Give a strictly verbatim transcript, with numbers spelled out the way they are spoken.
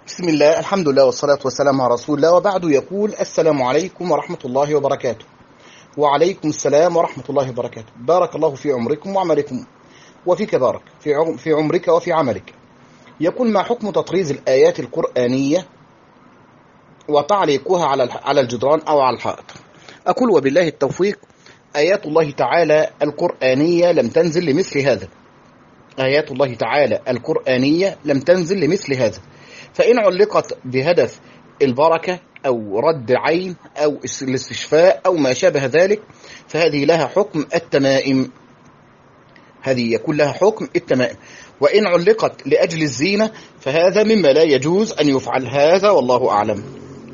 بسم الله، الحمد لله والصلاة والسلام على رسول الله، وبعد. يقول: السلام عليكم ورحمة الله وبركاته. وعليكم السلام ورحمة الله وبركاته. بارك الله في عمركم وعملكم، وفيك بارك في عم في عمرك وفي عملك. يقول: ما حكم تطريز الآيات القرآنية وتعليقها على على الجدران أو على الحائط؟ أقول: وبالله التوفيق. آيات الله تعالى القرآنية لم تنزل لمثل هذا. آيات الله تعالى القرآنية لم تنزل لمثل هذا، فإن علقت بهدف البركة أو رد عين أو الاستشفاء أو ما شابه ذلك فهذه لها حكم التمائم. هذه يكون لها حكم التمائم. وإن علقت لأجل الزينة فهذا مما لا يجوز أن يفعل هذا، والله أعلم.